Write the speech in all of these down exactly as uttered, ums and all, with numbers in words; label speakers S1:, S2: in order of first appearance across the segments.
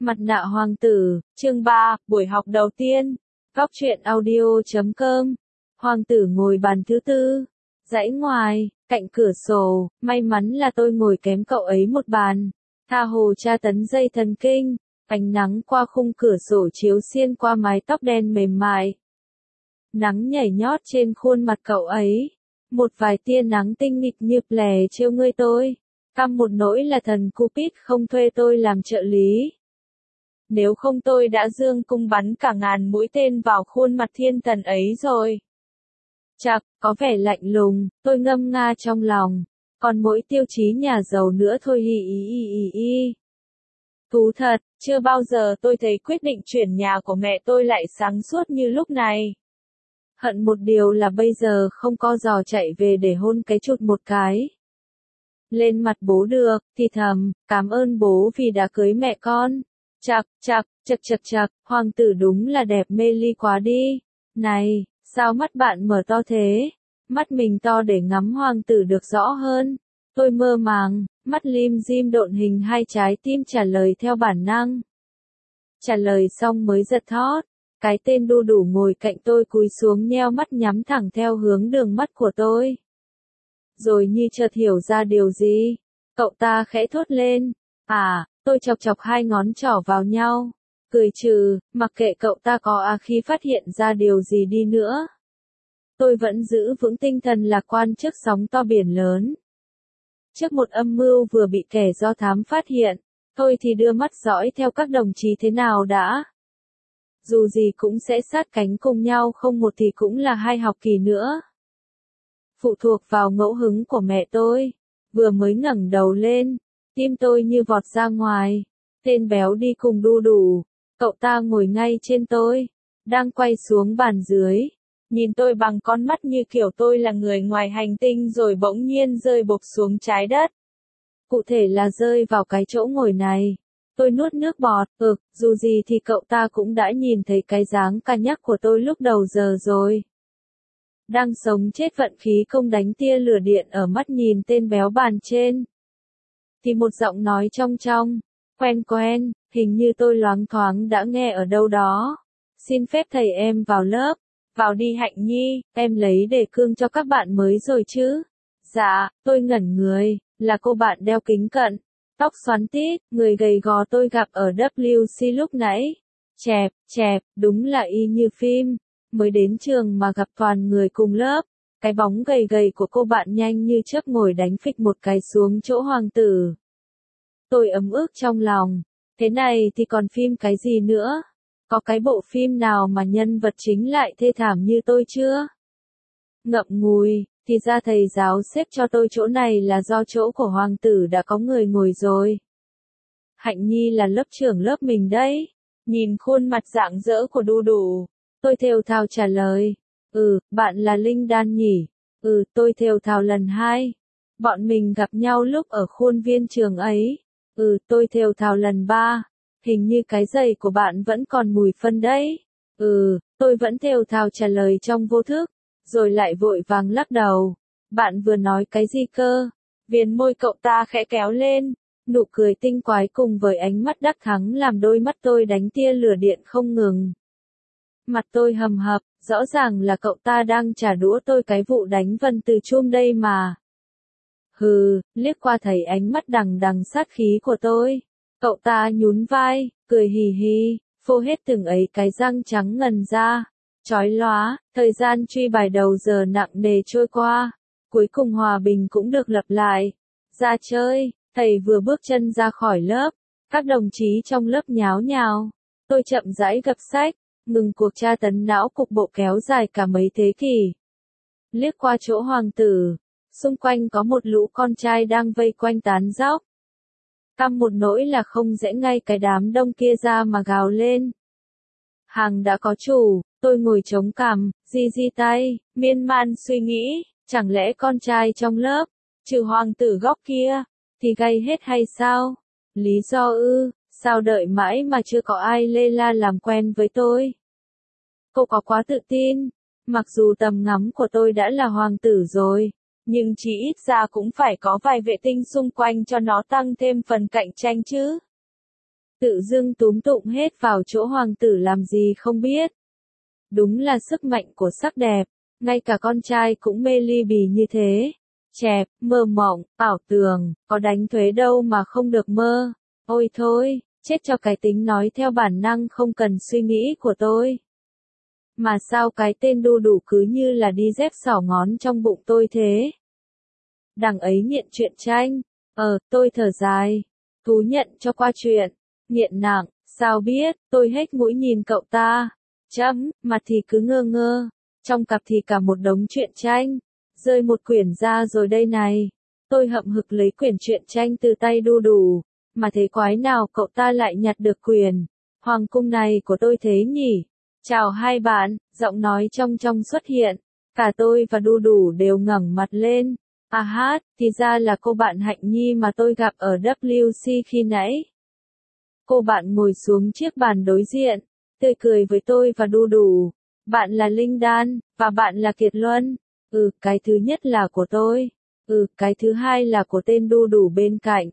S1: Mặt nạ hoàng tử, chương ba, buổi học đầu tiên. Góc truyện audio chấm com. Hoàng tử ngồi bàn thứ tư. Dãy ngoài, cạnh cửa sổ, may mắn là tôi ngồi kém cậu ấy một bàn. Tha hồ tra tấn dây thần kinh, ánh nắng qua khung cửa sổ chiếu xiên qua mái tóc đen mềm mại. Nắng nhảy nhót trên khuôn mặt cậu ấy. Một vài tia nắng tinh nghịch như lè trêu ngươi tôi. Căm một nỗi là thần Cupid không thuê tôi làm trợ lý. Nếu không tôi đã dương cung bắn cả ngàn mũi tên vào khuôn mặt thiên thần ấy rồi. Chạc, có vẻ lạnh lùng, tôi ngâm nga trong lòng. Còn mỗi tiêu chí nhà giàu nữa thôi hi hi hi hi hi. Thú thật, chưa bao giờ tôi thấy quyết định chuyển nhà của mẹ tôi lại sáng suốt như lúc này. Hận một điều là bây giờ không có giò chạy về để hôn cái chụt một cái. Lên mặt bố được, thì thầm, cảm ơn bố vì đã cưới mẹ con. Chạc, chạc, chạc chạc chạc, hoàng tử đúng là đẹp mê ly quá đi. Này, sao mắt bạn mở to thế? Mắt mình to để ngắm hoàng tử được rõ hơn. Tôi mơ màng, mắt lim dim độn hình hai trái tim trả lời theo bản năng. Trả lời xong mới giật thót. Cái tên đu đủ ngồi cạnh tôi cúi xuống nheo mắt nhắm thẳng theo hướng đường mắt của tôi. Rồi như chợt hiểu ra điều gì. Cậu ta khẽ thốt lên. À, tôi chọc chọc hai ngón trỏ vào nhau. Cười trừ, mặc kệ cậu ta có à khi phát hiện ra điều gì đi nữa. Tôi vẫn giữ vững tinh thần lạc quan trước sóng to biển lớn. Trước một âm mưu vừa bị kẻ do thám phát hiện, tôi thì đưa mắt dõi theo các đồng chí thế nào đã. Dù gì cũng sẽ sát cánh cùng nhau, không một thì cũng là hai học kỳ nữa. Phụ thuộc vào ngẫu hứng của mẹ tôi. Vừa mới ngẩng đầu lên, tim tôi như vọt ra ngoài. Tên béo đi cùng đu đủ. Cậu ta ngồi ngay trên tôi, đang quay xuống bàn dưới. Nhìn tôi bằng con mắt như kiểu tôi là người ngoài hành tinh rồi bỗng nhiên rơi bộp xuống trái đất. Cụ thể là rơi vào cái chỗ ngồi này. Tôi nuốt nước bọt, ừ, dù gì thì cậu ta cũng đã nhìn thấy cái dáng ca nhắc của tôi lúc đầu giờ rồi. Đang sống chết vận khí không đánh tia lửa điện ở mắt nhìn tên béo bàn trên. Thì một giọng nói trong trong, quen quen, hình như tôi loáng thoáng đã nghe ở đâu đó. Xin phép thầy em vào lớp. Vào đi Hạnh Nhi, em lấy đề cương cho các bạn mới rồi chứ. Dạ, tôi ngẩn người, là cô bạn đeo kính cận. Tóc xoắn tít, người gầy gò tôi gặp ở W C lúc nãy. Chẹp, chẹp, đúng là y như phim. Mới đến trường mà gặp toàn người cùng lớp. Cái bóng gầy gầy của cô bạn nhanh như chớp ngồi đánh phịch một cái xuống chỗ hoàng tử. Tôi ấm ức trong lòng. Thế này thì còn phim cái gì nữa? Có cái bộ phim nào mà nhân vật chính lại thê thảm như tôi chưa? Ngậm ngùi, thì ra thầy giáo xếp cho tôi chỗ này là do chỗ của hoàng tử đã có người ngồi rồi. Hạnh Nhi là lớp trưởng lớp mình đấy. Nhìn khuôn mặt rạng rỡ của đu đủ. Tôi thều thào trả lời. Ừ, bạn là Linh Đan nhỉ? Ừ, tôi thều thào lần hai. Bọn mình gặp nhau lúc ở khuôn viên trường ấy. Ừ, tôi thều thào lần ba. Hình như cái giày của bạn vẫn còn mùi phân đấy. Ừ, tôi vẫn thều thào trả lời trong vô thức. Rồi lại vội vàng lắc đầu. Bạn vừa nói cái gì cơ? Viền môi cậu ta khẽ kéo lên. Nụ cười tinh quái cùng với ánh mắt đắc thắng làm đôi mắt tôi đánh tia lửa điện không ngừng. Mặt tôi hầm hập, rõ ràng là cậu ta đang trả đũa tôi cái vụ đánh Vân Từ Chum đây mà. Hừ, liếc qua thấy ánh mắt đằng đằng sát khí của tôi. Cậu ta nhún vai, cười hì hì, phô hết từng ấy cái răng trắng ngần ra. Chói lóa, thời gian truy bài đầu giờ nặng nề trôi qua. Cuối cùng hòa bình cũng được lập lại. Ra chơi, thầy vừa bước chân ra khỏi lớp. Các đồng chí trong lớp nháo nhào. Tôi chậm rãi gập sách, ngừng cuộc tra tấn não cục bộ kéo dài cả mấy thế kỷ. Liếc qua chỗ hoàng tử. Xung quanh có một lũ con trai đang vây quanh tán dóc. Căm một nỗi là không dễ ngay cái đám đông kia ra mà gào lên. Hàng đã có chủ, tôi ngồi chống cằm, di di tay, miên man suy nghĩ, chẳng lẽ con trai trong lớp, trừ hoàng tử góc kia, thì gay hết hay sao? Lý do ư, sao đợi mãi mà chưa có ai lê la làm quen với tôi? Cô có quá tự tin, mặc dù tầm ngắm của tôi đã là hoàng tử rồi. Nhưng chỉ ít ra cũng phải có vài vệ tinh xung quanh cho nó tăng thêm phần cạnh tranh chứ. Tự dưng túm tụng hết vào chỗ hoàng tử làm gì không biết. Đúng là sức mạnh của sắc đẹp, ngay cả con trai cũng mê ly bì như thế. Chẹp, mơ mộng, ảo tưởng, có đánh thuế đâu mà không được mơ. Ôi thôi, chết cho cái tính nói theo bản năng không cần suy nghĩ của tôi. Mà sao cái tên đu đủ cứ như là đi dép xỏ ngón trong bụng tôi thế? Đằng ấy nghiện truyện tranh. Ờ, tôi thở dài. Thú nhận cho qua chuyện. Nghiện nặng, sao biết, tôi hết mũi nhìn cậu ta. Chấm, mặt thì cứ ngơ ngơ. Trong cặp thì cả một đống truyện tranh. Rơi một quyển ra rồi đây này. Tôi hậm hực lấy quyển truyện tranh từ tay đu đủ. Mà thế quái nào cậu ta lại nhặt được quyền. Hoàng cung này của tôi thế nhỉ? Chào hai bạn, giọng nói trong trong xuất hiện. Cả tôi và đu đủ đều ngẩng mặt lên. À hát, thì ra là cô bạn Hạnh Nhi mà tôi gặp ở W C khi nãy. Cô bạn ngồi xuống chiếc bàn đối diện, tươi cười với tôi và đu đủ. Bạn là Linh Đan, và bạn là Kiệt Luân. Ừ, cái thứ nhất là của tôi. Ừ, cái thứ hai là của tên đu đủ bên cạnh.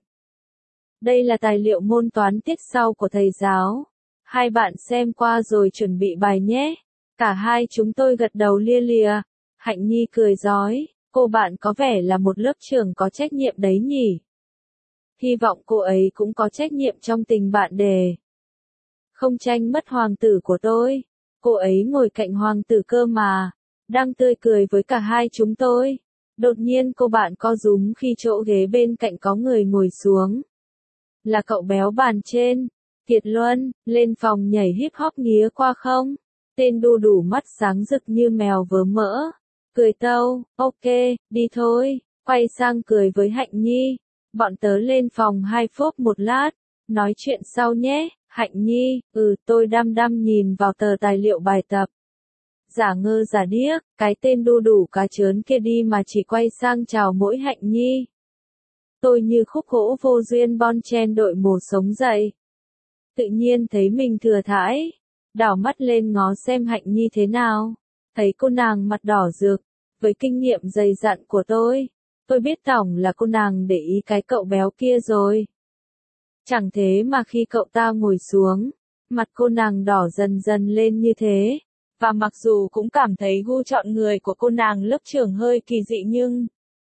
S1: Đây là tài liệu môn toán tiết sau của thầy giáo. Hai bạn xem qua rồi chuẩn bị bài nhé. Cả hai chúng tôi gật đầu lia lịa. Hạnh Nhi cười rói. Cô bạn có vẻ là một lớp trưởng có trách nhiệm đấy nhỉ. Hy vọng cô ấy cũng có trách nhiệm trong tình bạn đề. Không tranh mất hoàng tử của tôi. Cô ấy ngồi cạnh hoàng tử cơ mà. Đang tươi cười với cả hai chúng tôi. Đột nhiên cô bạn co rúm khi chỗ ghế bên cạnh có người ngồi xuống. Là cậu béo bàn trên. Kiệt Luân, lên phòng nhảy hip hop nghía qua không? Tên đu đủ mắt sáng rực như mèo vớ mỡ. Cười tâu, ok, đi thôi, quay sang cười với Hạnh Nhi. Bọn tớ lên phòng hai phút một lát, nói chuyện sau nhé. Hạnh Nhi, ừ tôi đăm đăm nhìn vào tờ tài liệu bài tập. Giả ngơ giả điếc, cái tên đu đủ cá trớn kia đi mà chỉ quay sang chào mỗi Hạnh Nhi. Tôi như khúc gỗ vô duyên bon chen đội mồ sống dậy. Tự nhiên thấy mình thừa thãi, đảo mắt lên ngó xem Hạnh Nhi thế nào. Thấy cô nàng mặt đỏ rực, với kinh nghiệm dày dặn của tôi, tôi biết tổng là cô nàng để ý cái cậu béo kia rồi. Chẳng thế mà khi cậu ta ngồi xuống, mặt cô nàng đỏ dần dần lên như thế, và mặc dù cũng cảm thấy gu chọn người của cô nàng lớp trưởng hơi kỳ dị nhưng...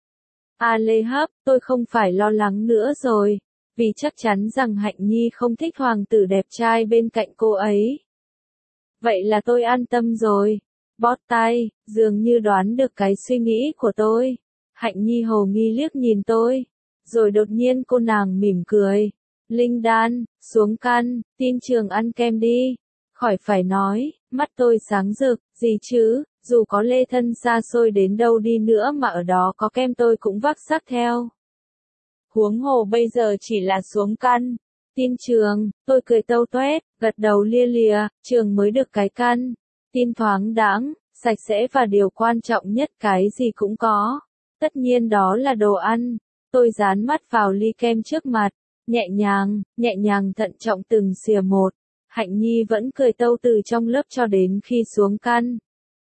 S1: À Lê Hấp, tôi không phải lo lắng nữa rồi, vì chắc chắn rằng Hạnh Nhi không thích hoàng tử đẹp trai bên cạnh cô ấy. Vậy là tôi an tâm rồi. Bót tay, dường như đoán được cái suy nghĩ của tôi. Hạnh Nhi hồ nghi liếc nhìn tôi. Rồi đột nhiên cô nàng mỉm cười. Linh Đan, xuống căn, tin trường ăn kem đi. Khỏi phải nói, mắt tôi sáng rực, gì chứ, dù có lê thân xa xôi đến đâu đi nữa mà ở đó có kem tôi cũng vác xác theo. Huống hồ bây giờ chỉ là xuống căn. Tin trường, tôi cười tâu toét, gật đầu lia lịa, trường mới được cái căn. Tin thoáng đãng, sạch sẽ và điều quan trọng nhất cái gì cũng có. Tất nhiên đó là đồ ăn. Tôi dán mắt vào ly kem trước mặt, nhẹ nhàng, nhẹ nhàng thận trọng từng xìa một. Hạnh Nhi vẫn cười tâu từ trong lớp cho đến khi xuống căn.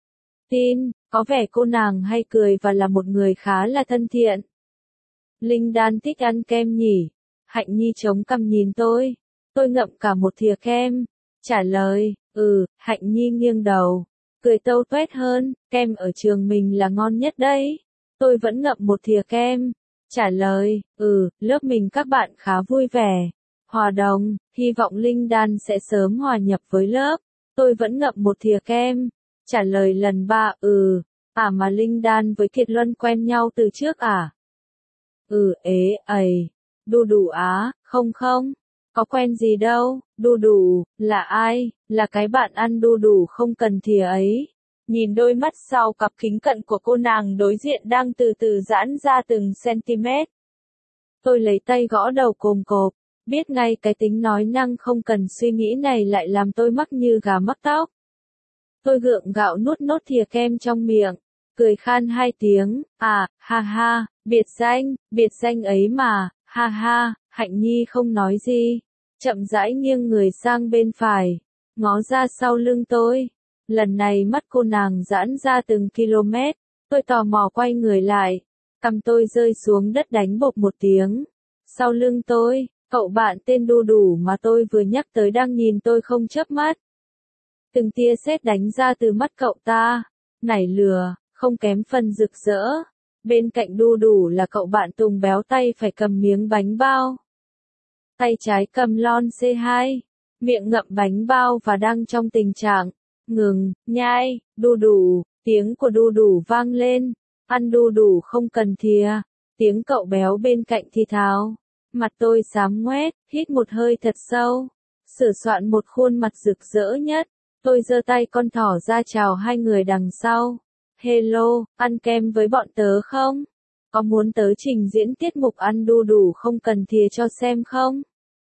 S1: Tin, có vẻ cô nàng hay cười và là một người khá là thân thiện. Linh Đan thích ăn kem nhỉ? Hạnh Nhi chống cằm nhìn tôi. Tôi ngậm cả một thìa kem. Trả lời, ừ, Hạnh Nhi nghiêng đầu. Cười tâu tuét hơn, kem ở trường mình là ngon nhất đấy. Tôi vẫn ngậm một thìa kem. Trả lời, ừ, lớp mình các bạn khá vui vẻ. Hòa đồng, hy vọng Linh Đan sẽ sớm hòa nhập với lớp. Tôi vẫn ngậm một thìa kem. Trả lời lần ba, ừ, à mà Linh Đan với Kiệt Luân quen nhau từ trước à? Ừ, ế, ầy, đu đủ á, không không, có quen gì đâu, đu đủ, là ai, là cái bạn ăn đu đủ không cần thìa ấy. Nhìn đôi mắt sau cặp kính cận của cô nàng đối diện đang từ từ giãn ra từng cm. Tôi lấy tay gõ đầu cồm cộp, biết ngay cái tính nói năng không cần suy nghĩ này lại làm tôi mắc như gà mắc tóc. Tôi gượng gạo nuốt nốt thìa kem trong miệng, cười khan hai tiếng, à, ha ha, biệt danh, biệt danh ấy mà, ha ha, Hạnh Nhi không nói gì, chậm rãi nghiêng người sang bên phải, ngó ra sau lưng tôi. Lần này mắt cô nàng giãn ra từng km, tôi tò mò quay người lại, cằm tôi rơi xuống đất đánh bộp một tiếng. Sau lưng tôi, Cậu bạn tên Đu Đủ mà tôi vừa nhắc tới đang nhìn tôi không chớp mắt. Từng tia sét đánh ra từ mắt cậu ta, nảy lửa, không kém phần rực rỡ. Bên cạnh Đu Đủ là cậu bạn Tùng béo tay phải cầm miếng bánh bao. Tay trái cầm lon xê hai, miệng ngậm bánh bao và đang trong tình trạng ngừng, nhai. Đu Đủ, tiếng của Đu Đủ vang lên, ăn Đu Đủ không cần thìa, tiếng cậu béo bên cạnh thì thào. Mặt tôi xám ngoét, hít một hơi thật sâu, sửa soạn một khuôn mặt rực rỡ nhất. Tôi giơ tay con thỏ ra chào hai người đằng sau. Hello, ăn kem với bọn tớ không? Có muốn tớ trình diễn tiết mục ăn Đu Đủ không cần thìa cho xem không?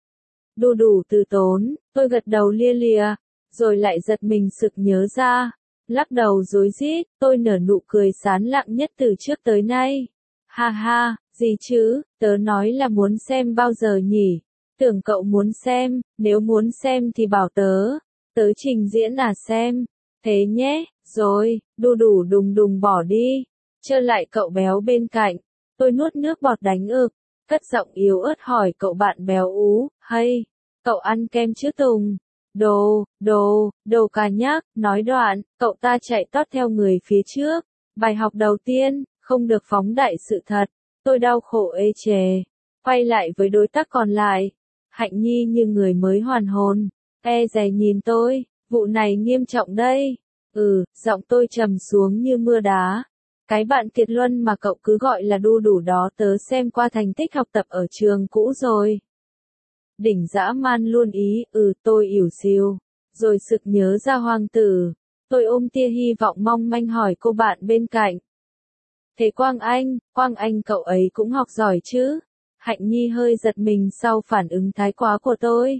S1: Đu Đủ từ tốn, tôi gật đầu lia lịa, rồi lại giật mình sực nhớ ra. Lắc đầu rối rít, tôi nở nụ cười sán lạng nhất từ trước tới nay. Ha ha, gì chứ, tớ nói là muốn xem bao giờ nhỉ? Tưởng cậu muốn xem, nếu muốn xem thì bảo tớ. Tớ trình diễn à xem. Thế nhé, rồi, Đu Đủ đùng đùng bỏ đi. Trơ lại cậu béo bên cạnh. Tôi nuốt nước bọt đánh ực, cất giọng yếu ớt hỏi cậu bạn béo ú, hay, cậu ăn kem chứ Tùng? Đồ, đồ, đồ cà nhắc, nói đoạn, cậu ta chạy tót theo người phía trước. Bài học đầu tiên, không được phóng đại sự thật. Tôi đau khổ ê chề. Quay lại với đối tác còn lại. Hạnh Nhi như người mới hoàn hồn. E dè nhìn tôi, vụ này nghiêm trọng đây. Ừ, giọng tôi trầm xuống như mưa đá. Cái bạn Kiệt Luân mà cậu cứ gọi là Đu Đủ đó tớ xem qua thành tích học tập ở trường cũ rồi. Đỉnh dã man luôn ý, ừ tôi ỉu xìu. Rồi sực nhớ ra Hoàng tử. Tôi ôm tia hy vọng mong manh hỏi cô bạn bên cạnh. Thế Quang Anh, Quang Anh cậu ấy cũng học giỏi chứ? Hạnh Nhi hơi giật mình sau phản ứng thái quá của tôi.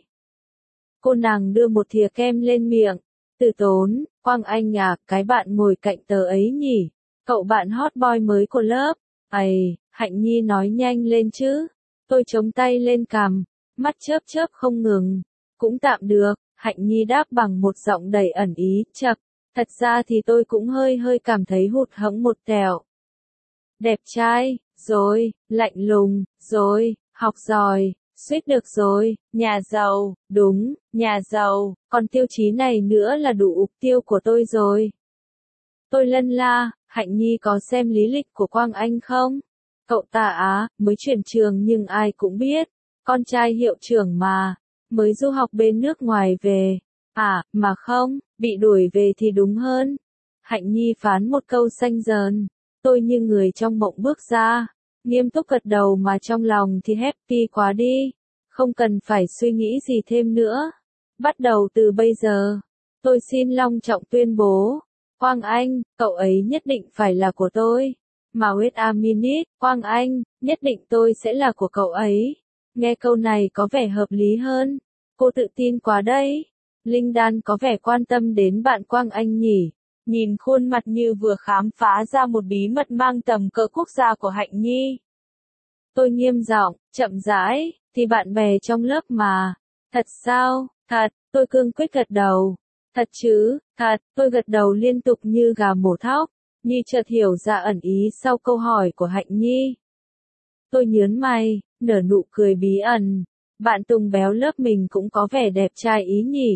S1: Cô nàng đưa một thìa kem lên miệng. Từ tốn, Quang Anh à, cái bạn ngồi cạnh tớ ấy nhỉ? Cậu bạn hot boy mới của lớp. Ây, Hạnh Nhi nói nhanh lên chứ. Tôi chống tay lên cằm, mắt chớp chớp không ngừng. Cũng tạm được, Hạnh Nhi đáp bằng một giọng đầy ẩn ý, chậc. Thật ra thì tôi cũng hơi hơi cảm thấy hụt hẫng một tẹo. Đẹp trai, rồi, lạnh lùng, rồi, học giỏi, suýt được rồi, nhà giàu, đúng, nhà giàu, còn tiêu chí này nữa là đủ mục tiêu của tôi rồi. Tôi lân la, Hạnh Nhi có xem lý lịch của Quang Anh không? Cậu ta á, mới chuyển trường nhưng ai cũng biết, con trai hiệu trưởng mà, mới du học bên nước ngoài về. À, mà không, bị đuổi về thì đúng hơn. Hạnh Nhi phán một câu xanh dờn. Tôi như người trong mộng bước ra, nghiêm túc gật đầu mà trong lòng thì happy quá đi. Không cần phải suy nghĩ gì thêm nữa. Bắt đầu từ bây giờ, tôi xin long trọng tuyên bố. Quang Anh, cậu ấy nhất định phải là của tôi. Mà wait a minute, Quang Anh, nhất định tôi sẽ là của cậu ấy. Nghe câu này có vẻ hợp lý hơn. Cô tự tin quá đấy. Linh Đan có vẻ quan tâm đến bạn Quang Anh nhỉ. Nhìn khuôn mặt như vừa khám phá ra một bí mật mang tầm cỡ quốc gia của Hạnh Nhi. Tôi nghiêm giọng, chậm rãi, thì bạn bè trong lớp mà. Thật sao? Thật, tôi cương quyết gật đầu. Thật chứ, thật, tôi gật đầu liên tục như gà mổ thóc, như chợt hiểu ra ẩn ý sau câu hỏi của Hạnh Nhi. Tôi nhớn mày, nở nụ cười bí ẩn. Bạn Tùng béo lớp mình cũng có vẻ đẹp trai ý nhỉ.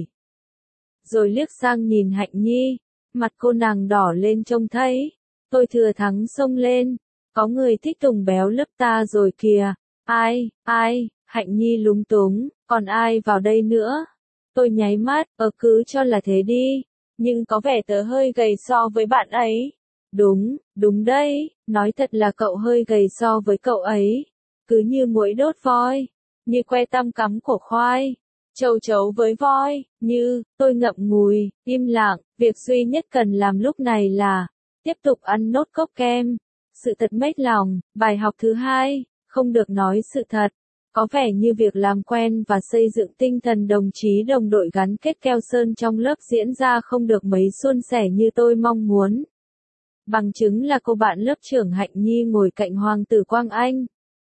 S1: Rồi liếc sang nhìn Hạnh Nhi. Mặt cô nàng đỏ lên trông thấy. Tôi thừa thắng xông lên. Có người thích Tùng béo lớp ta rồi kìa. Ai, ai, Hạnh Nhi lúng túng, còn ai vào đây nữa? Tôi nháy mắt, ờ cứ cho là thế đi. Nhưng có vẻ tớ hơi gầy so với bạn ấy. Đúng, đúng đấy, nói thật là cậu hơi gầy so với cậu ấy. Cứ như muỗi đốt voi, như que tăm cắm của khoai. Châu chấu với voi, như, tôi ngậm ngùi, im lặng, việc duy nhất cần làm lúc này là, tiếp tục ăn nốt cốc kem. Sự thật mếch lòng, bài học thứ hai, không được nói sự thật. Có vẻ như việc làm quen và xây dựng tinh thần đồng chí đồng đội gắn kết keo sơn trong lớp diễn ra không được mấy suôn sẻ như tôi mong muốn. Bằng chứng là cô bạn lớp trưởng Hạnh Nhi ngồi cạnh Hoàng tử Quang Anh.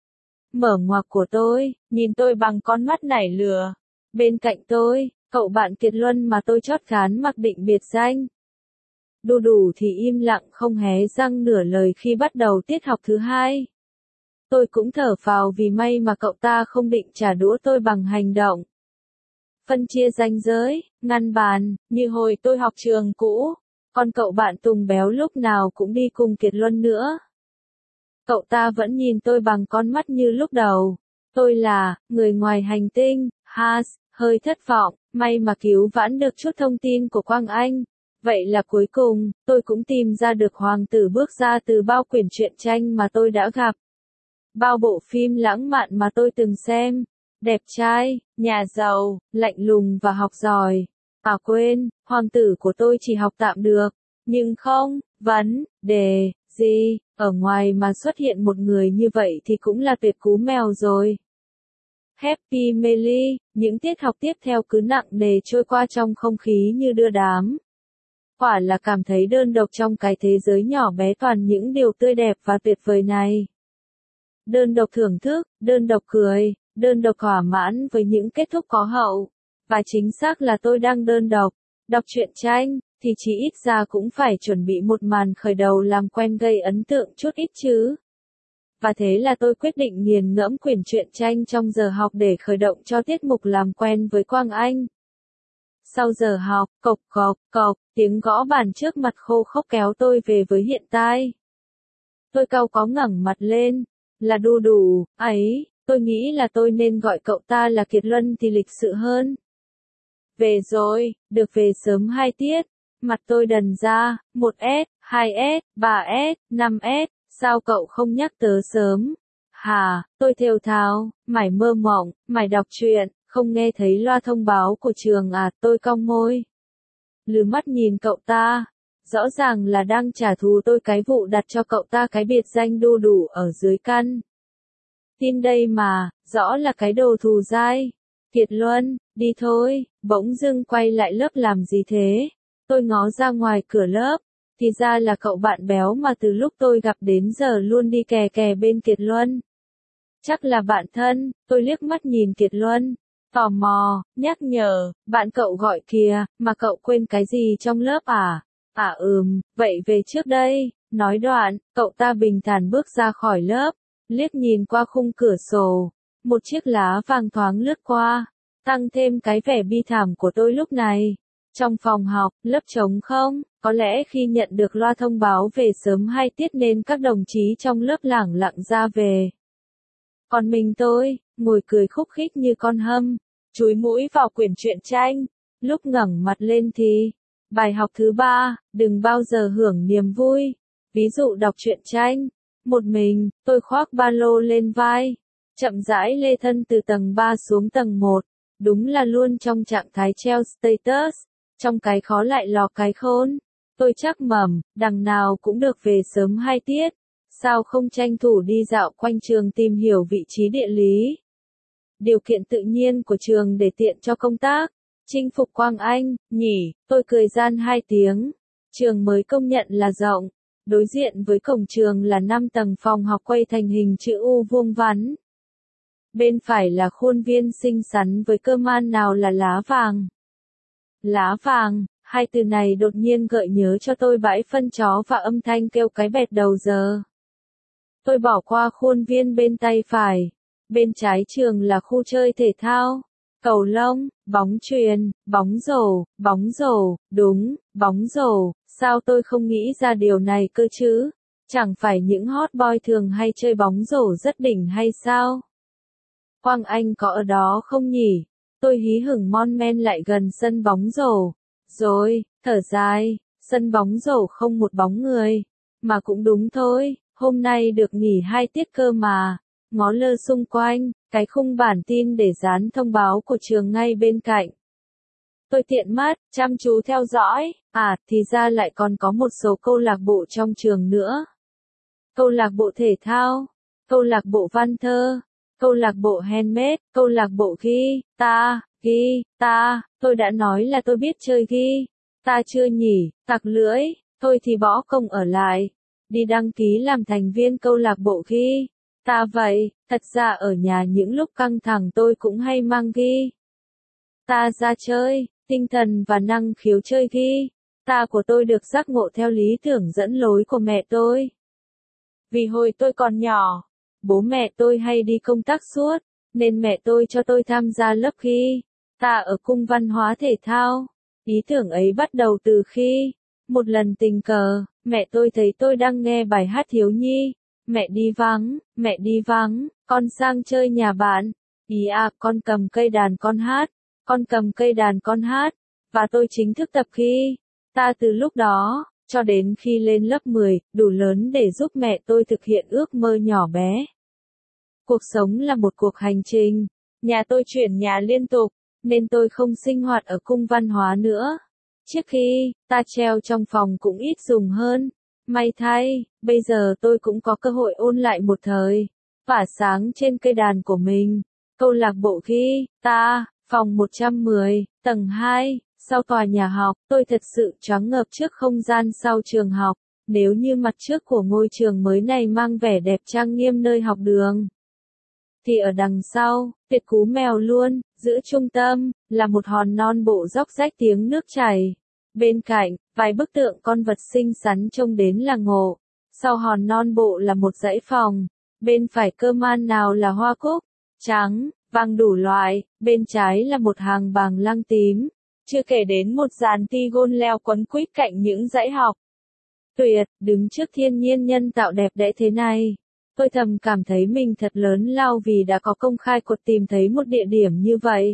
S1: Mở ngoặc của tôi, nhìn tôi bằng con mắt nảy lửa. Bên cạnh tôi, cậu bạn Kiệt Luân mà tôi chót khán mặc định biệt danh. Đu Đủ thì im lặng không hé răng nửa lời khi bắt đầu tiết học thứ hai. Tôi cũng thở phào vì may mà cậu ta không định trả đũa tôi bằng hành động. Phân chia ranh giới, ngăn bàn, như hồi tôi học trường cũ, còn cậu bạn Tùng béo lúc nào cũng đi cùng Kiệt Luân nữa. Cậu ta vẫn nhìn tôi bằng con mắt như lúc đầu. Tôi là, người ngoài hành tinh, Haas, hơi thất vọng, may mà cứu vãn được chút thông tin của Quang Anh. Vậy là cuối cùng, tôi cũng tìm ra được hoàng tử bước ra từ bao quyển truyện tranh mà tôi đã gặp. Bao bộ phim lãng mạn mà tôi từng xem. Đẹp trai, nhà giàu, lạnh lùng và học giỏi. À quên, hoàng tử của tôi chỉ học tạm được. Nhưng không, vấn đề gì, ở ngoài mà xuất hiện một người như vậy thì cũng là tuyệt cú mèo rồi. Happy Meal, những tiết học tiếp theo cứ nặng nề trôi qua trong không khí như đưa đám. Quả là cảm thấy đơn độc trong cái thế giới nhỏ bé toàn những điều tươi đẹp và tuyệt vời này. Đơn độc thưởng thức, đơn độc cười, đơn độc thỏa mãn với những kết thúc có hậu. Và chính xác là tôi đang đơn độc. Đọc truyện tranh, thì chỉ ít ra cũng phải chuẩn bị một màn khởi đầu làm quen gây ấn tượng chút ít chứ. Và thế là tôi quyết định nghiền ngẫm quyển truyện tranh trong giờ học để khởi động cho tiết mục làm quen với Quang Anh. Sau giờ học, cộc cộc cộc, tiếng gõ bàn trước mặt khô khốc kéo tôi về với hiện tại. Tôi cau có ngẩng mặt lên, là Đu Đủ, ấy, tôi nghĩ là tôi nên gọi cậu ta là Kiệt Luân thì lịch sự hơn. Về rồi, được về sớm hai tiết, mặt tôi đần ra, một S, hai S, ba S, năm S, sao cậu không nhắc tớ sớm? Hà, tôi thều thào, mải mơ mộng, mải đọc truyện, không nghe thấy loa thông báo của trường à, tôi cong môi. Lừ mắt nhìn cậu ta, rõ ràng là đang trả thù tôi cái vụ đặt cho cậu ta cái biệt danh Đu Đủ ở dưới căn. Tin đây mà, rõ là cái đồ thù dai. Kiệt Luân, đi thôi, bỗng dưng quay lại lớp làm gì thế? Tôi ngó ra ngoài cửa lớp, thì ra là cậu bạn béo mà từ lúc tôi gặp đến giờ luôn đi kè kè bên Kiệt Luân. Chắc là bạn thân, tôi liếc mắt nhìn Kiệt Luân, tò mò, nhắc nhở, bạn cậu gọi kìa, mà cậu quên cái gì trong lớp à? À ừm, vậy về trước đây, nói đoạn, cậu ta bình thản bước ra khỏi lớp, liếc nhìn qua khung cửa sổ, một chiếc lá vàng thoáng lướt qua, tăng thêm cái vẻ bi thảm của tôi lúc này. Trong phòng học, lớp trống không, có lẽ khi nhận được loa thông báo về sớm hai tiết nên các đồng chí trong lớp lẳng lặng ra về. Còn mình tôi, ngồi cười khúc khích như con hâm, chúi mũi vào quyển truyện tranh, lúc ngẩng mặt lên thì, bài học thứ ba, đừng bao giờ hưởng niềm vui. Ví dụ đọc truyện tranh, một mình, tôi khoác ba lô lên vai, chậm rãi lê thân từ tầng ba xuống tầng một, đúng là luôn trong trạng thái treo status. Trong cái khó lại lò cái khôn, tôi chắc mẩm, đằng nào cũng được về sớm hai tiết, sao không tranh thủ đi dạo quanh trường tìm hiểu vị trí địa lý. Điều kiện tự nhiên của trường để tiện cho công tác, chinh phục Quang Anh, nhỉ, tôi cười gian hai tiếng. Trường mới công nhận là rộng, đối diện với cổng trường là năm tầng phòng học quay thành hình chữ U vuông vắn. Bên phải là khuôn viên xinh xắn với cơ man nào là lá vàng. Lá vàng, hai từ này đột nhiên gợi nhớ cho tôi bãi phân chó và âm thanh kêu cái bẹt đầu giờ. Tôi bỏ qua khuôn viên bên tay phải. Bên trái trường là khu chơi thể thao, cầu lông, bóng chuyền, bóng rổ, bóng rổ, đúng, bóng rổ, sao tôi không nghĩ ra điều này cơ chứ? Chẳng phải những hot boy thường hay chơi bóng rổ rất đỉnh hay sao? Quang Anh có ở đó không nhỉ? Tôi hí hửng mon men lại gần sân bóng rổ. Rồi, thở dài, sân bóng rổ không một bóng người. Mà cũng đúng thôi, hôm nay được nghỉ hai tiết cơ mà. Ngó lơ xung quanh, cái khung bản tin để dán thông báo của trường ngay bên cạnh. Tôi tiện mắt, chăm chú theo dõi, à, thì ra lại còn có một số câu lạc bộ trong trường nữa. Câu lạc bộ thể thao, câu lạc bộ văn thơ, câu lạc bộ handmade, câu lạc bộ guitar, guitar, tôi đã nói là tôi biết chơi guitar chưa nhỉ, tặc lưỡi, thôi thì bỏ công ở lại, đi đăng ký làm thành viên câu lạc bộ guitar. Ta vậy, thật ra ở nhà những lúc căng thẳng tôi cũng hay mang ghi. Ta ra chơi, tinh thần và năng khiếu chơi ghi. Ta của tôi được giác ngộ theo lý tưởng dẫn lối của mẹ tôi. Vì hồi tôi còn nhỏ, bố mẹ tôi hay đi công tác suốt, nên mẹ tôi cho tôi tham gia lớp khi ta ở cung văn hóa thể thao. Ý tưởng ấy bắt đầu từ khi, một lần tình cờ, mẹ tôi thấy tôi đang nghe bài hát thiếu nhi. Mẹ đi vắng, mẹ đi vắng, con sang chơi nhà bạn. Ý à, con cầm cây đàn con hát, con cầm cây đàn con hát, và tôi chính thức tập khi ta từ lúc đó, cho đến khi lên lớp mười, đủ lớn để giúp mẹ tôi thực hiện ước mơ nhỏ bé. Cuộc sống là một cuộc hành trình, nhà tôi chuyển nhà liên tục, nên tôi không sinh hoạt ở cung văn hóa nữa. Trước khi, ta treo trong phòng cũng ít dùng hơn. May thay, bây giờ tôi cũng có cơ hội ôn lại một thời, tỏa sáng trên cây đàn của mình. Câu lạc bộ khi, ta, phòng một trăm mười, tầng hai, sau tòa nhà học, tôi thật sự choáng ngợp trước không gian sau trường học. Nếu như mặt trước của ngôi trường mới này mang vẻ đẹp trang nghiêm nơi học đường, thì ở đằng sau, tuyệt cú mèo luôn, giữa trung tâm, là một hòn non bộ róc rách tiếng nước chảy. Bên cạnh, vài bức tượng con vật xinh xắn trông đến là ngộ. Sau hòn non bộ là một dãy phòng. Bên phải cơ man nào là hoa cúc, trắng, vàng đủ loại. Bên trái là một hàng bàng lăng tím. Chưa kể đến một dàn tigon leo quấn quýt cạnh những dãy học. Tuyệt, đứng trước thiên nhiên nhân tạo đẹp đẽ thế này. Tôi thầm cảm thấy mình thật lớn lao vì đã có công khai cuộc tìm thấy một địa điểm như vậy.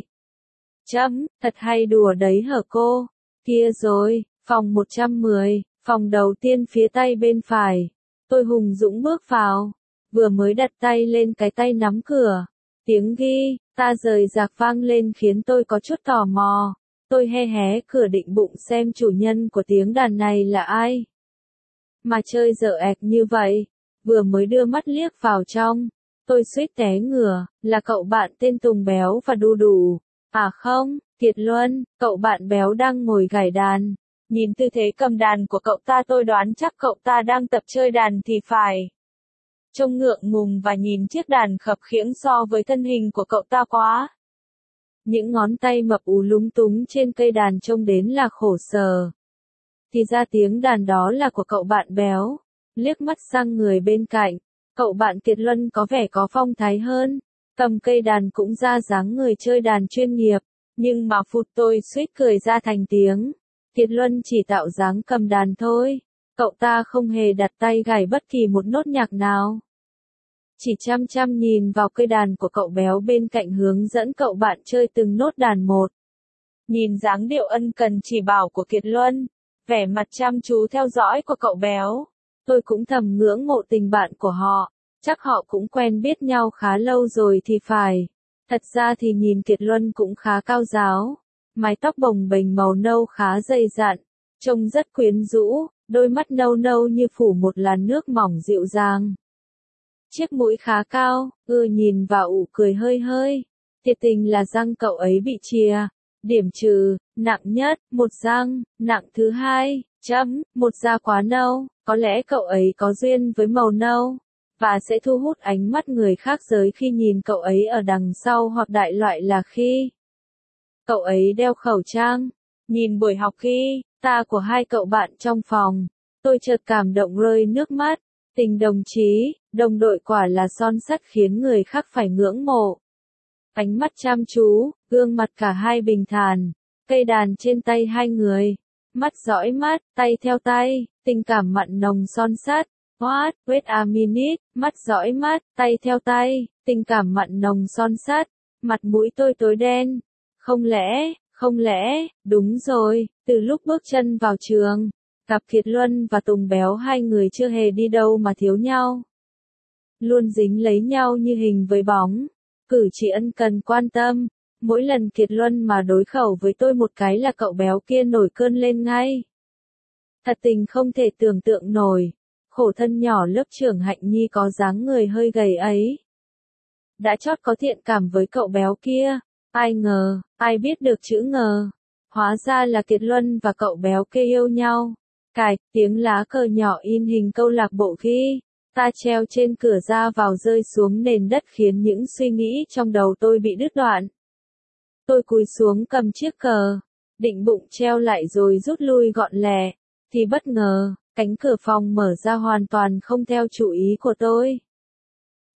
S1: Chấm, thật hay đùa đấy hở cô. Kia rồi, phòng một trăm mười, phòng đầu tiên phía tay bên phải. Tôi hùng dũng bước vào, vừa mới đặt tay lên cái tay nắm cửa. Tiếng ghi, ta rời rạc vang lên khiến tôi có chút tò mò. Tôi hé hé cửa định bụng xem chủ nhân của tiếng đàn này là ai. Mà chơi dở ẹc như vậy, vừa mới đưa mắt liếc vào trong. Tôi suýt té ngửa, là cậu bạn tên Tùng Béo và Đu Đủ. À không, Kiệt Luân, cậu bạn béo đang ngồi gảy đàn. Nhìn tư thế cầm đàn của cậu ta tôi đoán chắc cậu ta đang tập chơi đàn thì phải. Trông ngượng ngùng và nhìn chiếc đàn khập khiễng so với thân hình của cậu ta quá. Những ngón tay mập ú lúng túng trên cây đàn trông đến là khổ sở. Thì ra tiếng đàn đó là của cậu bạn béo. Liếc mắt sang người bên cạnh, cậu bạn Kiệt Luân có vẻ có phong thái hơn. Cầm cây đàn cũng ra dáng người chơi đàn chuyên nghiệp. Nhưng mà phụt tôi suýt cười ra thành tiếng. Kiệt Luân chỉ tạo dáng cầm đàn thôi. Cậu ta không hề đặt tay gảy bất kỳ một nốt nhạc nào. Chỉ chăm chăm nhìn vào cây đàn của cậu béo bên cạnh hướng dẫn cậu bạn chơi từng nốt đàn một. Nhìn dáng điệu ân cần chỉ bảo của Kiệt Luân, vẻ mặt chăm chú theo dõi của cậu béo. Tôi cũng thầm ngưỡng mộ tình bạn của họ. Chắc họ cũng quen biết nhau khá lâu rồi thì phải. Thật ra thì nhìn Kiệt Luân cũng khá cao ráo. Mái tóc bồng bềnh màu nâu khá dày dặn. Trông rất quyến rũ, đôi mắt nâu nâu như phủ một làn nước mỏng dịu dàng. Chiếc mũi khá cao, ưa nhìn và ủ cười hơi hơi. Thiệt tình là răng cậu ấy bị chìa. Điểm trừ, nặng nhất, một răng, nặng thứ hai, chấm, một da quá nâu. Có lẽ cậu ấy có duyên với màu nâu. Và sẽ thu hút ánh mắt người khác giới khi nhìn cậu ấy ở đằng sau hoặc đại loại là khi cậu ấy đeo khẩu trang. Nhìn buổi học khi ta của hai cậu bạn trong phòng, tôi chợt cảm động rơi nước mắt. Tình đồng chí, đồng đội quả là son sắt khiến người khác phải ngưỡng mộ. Ánh mắt chăm chú, gương mặt cả hai bình thản, cây đàn trên tay hai người, mắt dõi mắt, tay theo tay, tình cảm mặn nồng son sắt. What, wait a minute, mắt dõi mắt, tay theo tay, tình cảm mặn nồng son sắt, mặt mũi tôi tối đen. Không lẽ, không lẽ, đúng rồi, từ lúc bước chân vào trường, cặp Kiệt Luân và Tùng Béo hai người chưa hề đi đâu mà thiếu nhau. Luôn dính lấy nhau như hình với bóng, cử chỉ ân cần quan tâm. Mỗi lần Kiệt Luân mà đối khẩu với tôi một cái là cậu béo kia nổi cơn lên ngay. Thật tình không thể tưởng tượng nổi. Khổ thân nhỏ lớp trưởng Hạnh Nhi có dáng người hơi gầy ấy. Đã chót có thiện cảm với cậu béo kia. Ai ngờ, ai biết được chữ ngờ. Hóa ra là Kiệt Luân và cậu béo kia yêu nhau. Cài, tiếng lá cờ nhỏ in hình câu lạc bộ khi ta treo trên cửa ra vào rơi xuống nền đất khiến những suy nghĩ trong đầu tôi bị đứt đoạn. Tôi cúi xuống cầm chiếc cờ, định bụng treo lại rồi rút lui gọn lẹ, thì bất ngờ, cánh cửa phòng mở ra hoàn toàn không theo chủ ý của tôi.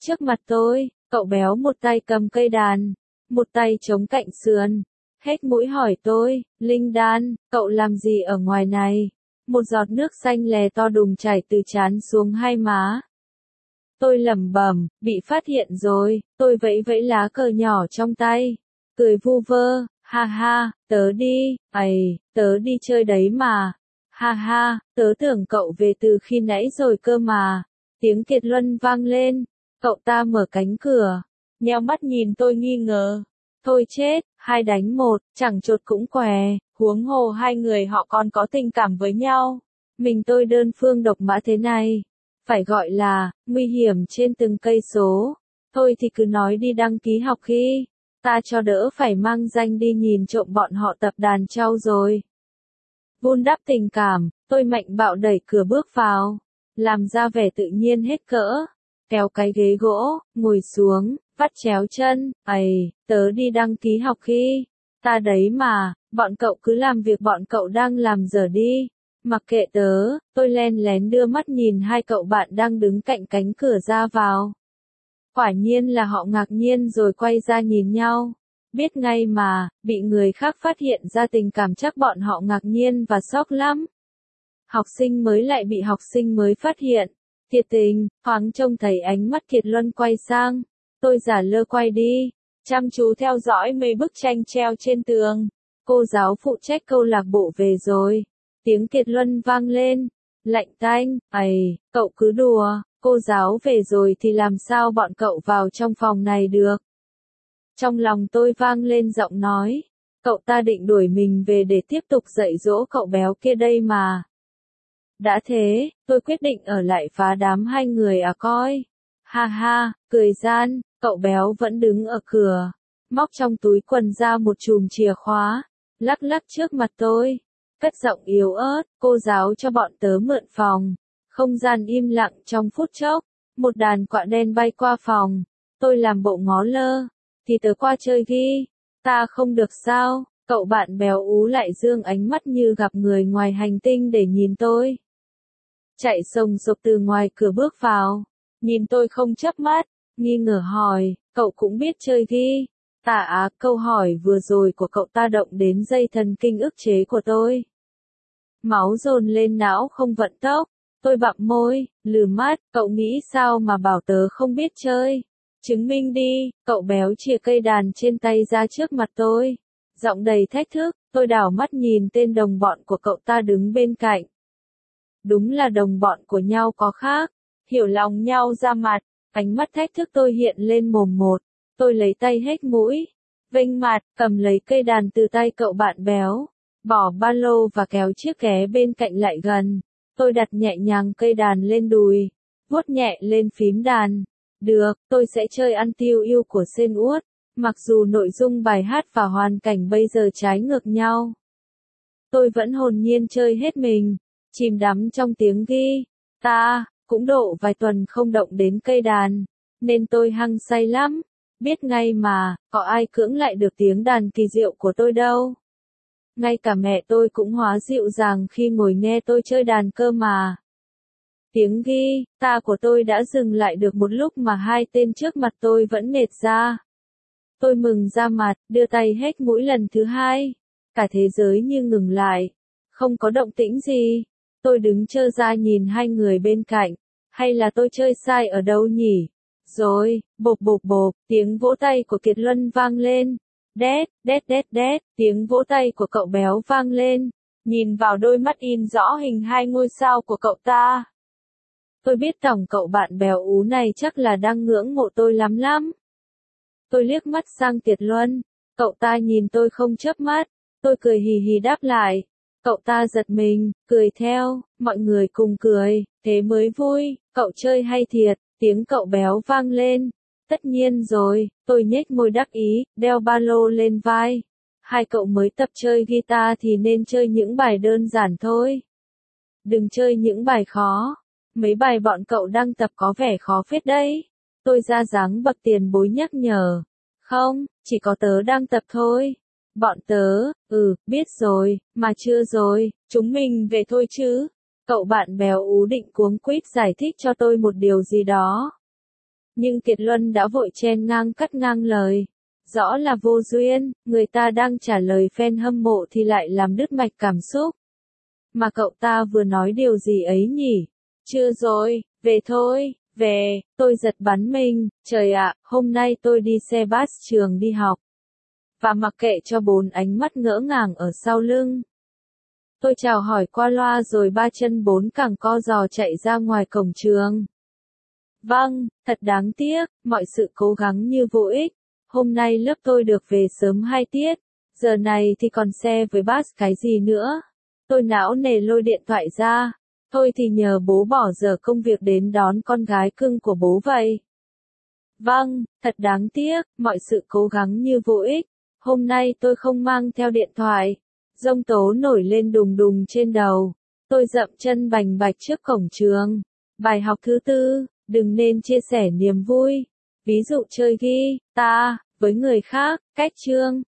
S1: trước mặt tôi, cậu béo một tay cầm cây đàn, một tay chống cạnh sườn, hết mũi hỏi tôi, Linh Đan, cậu làm gì ở ngoài này? Một giọt nước xanh lè to đùng chảy từ trán xuống hai má. Tôi lẩm bẩm, bị phát hiện rồi, tôi vẫy vẫy lá cờ nhỏ trong tay, cười vu vơ, ha ha, tớ đi, ầy, tớ đi chơi đấy mà, ha ha, tớ tưởng cậu về từ khi nãy rồi cơ mà. Tiếng Kiệt Luân vang lên, cậu ta mở cánh cửa, nheo mắt nhìn tôi nghi ngờ. Thôi chết, hai đánh một, chẳng chột cũng què, huống hồ hai người họ còn có tình cảm với nhau. Mình tôi đơn phương độc mã thế này, phải gọi là, nguy hiểm trên từng cây số. Thôi thì cứ nói đi đăng ký học khi, ta cho đỡ phải mang danh đi nhìn trộm bọn họ tập đàn trâu rồi. Vun đắp tình cảm, tôi mạnh bạo đẩy cửa bước vào, làm ra vẻ tự nhiên hết cỡ, kéo cái ghế gỗ, ngồi xuống, vắt chéo chân, ầy, tớ đi đăng ký học khi, ta đấy mà, bọn cậu cứ làm việc bọn cậu đang làm giờ đi, mặc kệ tớ. Tôi len lén đưa mắt nhìn hai cậu bạn đang đứng cạnh cánh cửa ra vào. Quả nhiên là họ ngạc nhiên rồi quay ra nhìn nhau, biết ngay mà, bị người khác phát hiện ra tình cảm chắc bọn họ ngạc nhiên và sốc lắm. Học sinh mới lại bị học sinh mới phát hiện. Thiệt tình, thoáng trông thấy ánh mắt Kiệt Luân quay sang. Tôi giả lơ quay đi, chăm chú theo dõi mấy bức tranh treo trên tường. Cô giáo phụ trách câu lạc bộ về rồi. Tiếng Kiệt Luân vang lên. Lạnh tanh, ầy, cậu cứ đùa, cô giáo về rồi thì làm sao bọn cậu vào trong phòng này được. Trong lòng tôi vang lên giọng nói. Cậu ta định đuổi mình về để tiếp tục dạy dỗ cậu béo kia đây mà. Đã thế, tôi quyết định ở lại phá đám hai người à coi. Ha ha, cười gian, cậu béo vẫn đứng ở cửa, móc trong túi quần ra một chùm chìa khóa, lắc lắc trước mặt tôi, cất giọng yếu ớt, cô giáo cho bọn tớ mượn phòng. Không gian im lặng trong phút chốc, một đàn quạ đen bay qua phòng, tôi làm bộ ngó lơ, thì tớ qua chơi ghi, ta không được sao, cậu bạn béo ú lại dương ánh mắt như gặp người ngoài hành tinh để nhìn tôi. Chạy sồng sộc từ ngoài cửa bước vào, nhìn tôi không chớp mắt, nghi ngờ hỏi, cậu cũng biết chơi ghi. Tà á, câu hỏi vừa rồi của cậu ta động đến dây thần kinh ức chế của tôi. Máu dồn lên não không vận tốc, tôi bặm môi, lừ mắt, cậu nghĩ sao mà bảo tớ không biết chơi. Chứng minh đi, cậu béo chìa cây đàn trên tay ra trước mặt tôi. Giọng đầy thách thức, tôi đảo mắt nhìn tên đồng bọn của cậu ta đứng bên cạnh. Đúng là đồng bọn của nhau có khác, hiểu lòng nhau ra mặt, ánh mắt thách thức tôi hiện lên mồm một, tôi lấy tay hết mũi, vênh mặt, cầm lấy cây đàn từ tay cậu bạn béo, bỏ ba lô và kéo chiếc ghế bên cạnh lại gần, tôi đặt nhẹ nhàng cây đàn lên đùi, vuốt nhẹ lên phím đàn, được, tôi sẽ chơi ăn tiêu yêu của Sen Uất, mặc dù nội dung bài hát và hoàn cảnh bây giờ trái ngược nhau. Tôi vẫn hồn nhiên chơi hết mình. Chìm đắm trong tiếng ghi, ta, cũng độ vài tuần không động đến cây đàn, nên tôi hăng say lắm, biết ngay mà, có ai cưỡng lại được tiếng đàn kỳ diệu của tôi đâu. Ngay cả mẹ tôi cũng hóa dịu dàng khi ngồi nghe tôi chơi đàn cơ mà. Tiếng ghi, ta của tôi đã dừng lại được một lúc mà hai tên trước mặt tôi vẫn nệt ra. Tôi mừng ra mặt, đưa tay hết mũi lần thứ hai, cả thế giới như ngừng lại, không có động tĩnh gì. Tôi đứng trơ ra nhìn hai người bên cạnh, hay là tôi chơi sai ở đâu nhỉ? Rồi, bộp bộp bộp, tiếng vỗ tay của Kiệt Luân vang lên. Đét, đét đét đét, tiếng vỗ tay của cậu béo vang lên. Nhìn vào đôi mắt in rõ hình hai ngôi sao của cậu ta. Tôi biết tổng cậu bạn béo ú này chắc là đang ngưỡng mộ tôi lắm lắm. Tôi liếc mắt sang Kiệt Luân, cậu ta nhìn tôi không chớp mắt, tôi cười hì hì đáp lại. Cậu ta giật mình, cười theo, mọi người cùng cười, thế mới vui, cậu chơi hay thiệt, tiếng cậu béo vang lên. Tất nhiên rồi, tôi nhếch môi đắc ý, đeo ba lô lên vai. Hai cậu mới tập chơi guitar thì nên chơi những bài đơn giản thôi. Đừng chơi những bài khó, mấy bài bọn cậu đang tập có vẻ khó phết đấy. Tôi ra dáng bậc tiền bối nhắc nhở. Không, chỉ có tớ đang tập thôi. Bọn tớ, ừ, biết rồi, mà chưa rồi, chúng mình về thôi chứ. Cậu bạn béo ú định cuống quýt giải thích cho tôi một điều gì đó. Nhưng Kiệt Luân đã vội chen ngang cắt ngang lời. Rõ là vô duyên, người ta đang trả lời fan hâm mộ thì lại làm đứt mạch cảm xúc. Mà cậu ta vừa nói điều gì ấy nhỉ? Chưa rồi, về thôi, về, tôi giật bắn mình, trời ạ, hôm nay tôi đi xe bus trường đi học. Và mặc kệ cho bốn ánh mắt ngỡ ngàng ở sau lưng. Tôi chào hỏi qua loa rồi ba chân bốn cẳng co giò chạy ra ngoài cổng trường. Vâng, thật đáng tiếc, mọi sự cố gắng như vô ích. Hôm nay lớp tôi được về sớm hai tiết, giờ này thì còn xe với bus cái gì nữa. Tôi não nề lôi điện thoại ra, thôi thì nhờ bố bỏ giờ công việc đến đón con gái cưng của bố vậy. Vâng, thật đáng tiếc, mọi sự cố gắng như vô ích. Hôm nay tôi không mang theo điện thoại. Giông tố nổi lên đùng đùng trên đầu. Tôi dậm chân bành bạch trước cổng trường. Bài học thứ tư, đừng nên chia sẻ niềm vui. Ví dụ chơi guitar với người khác, cách chương.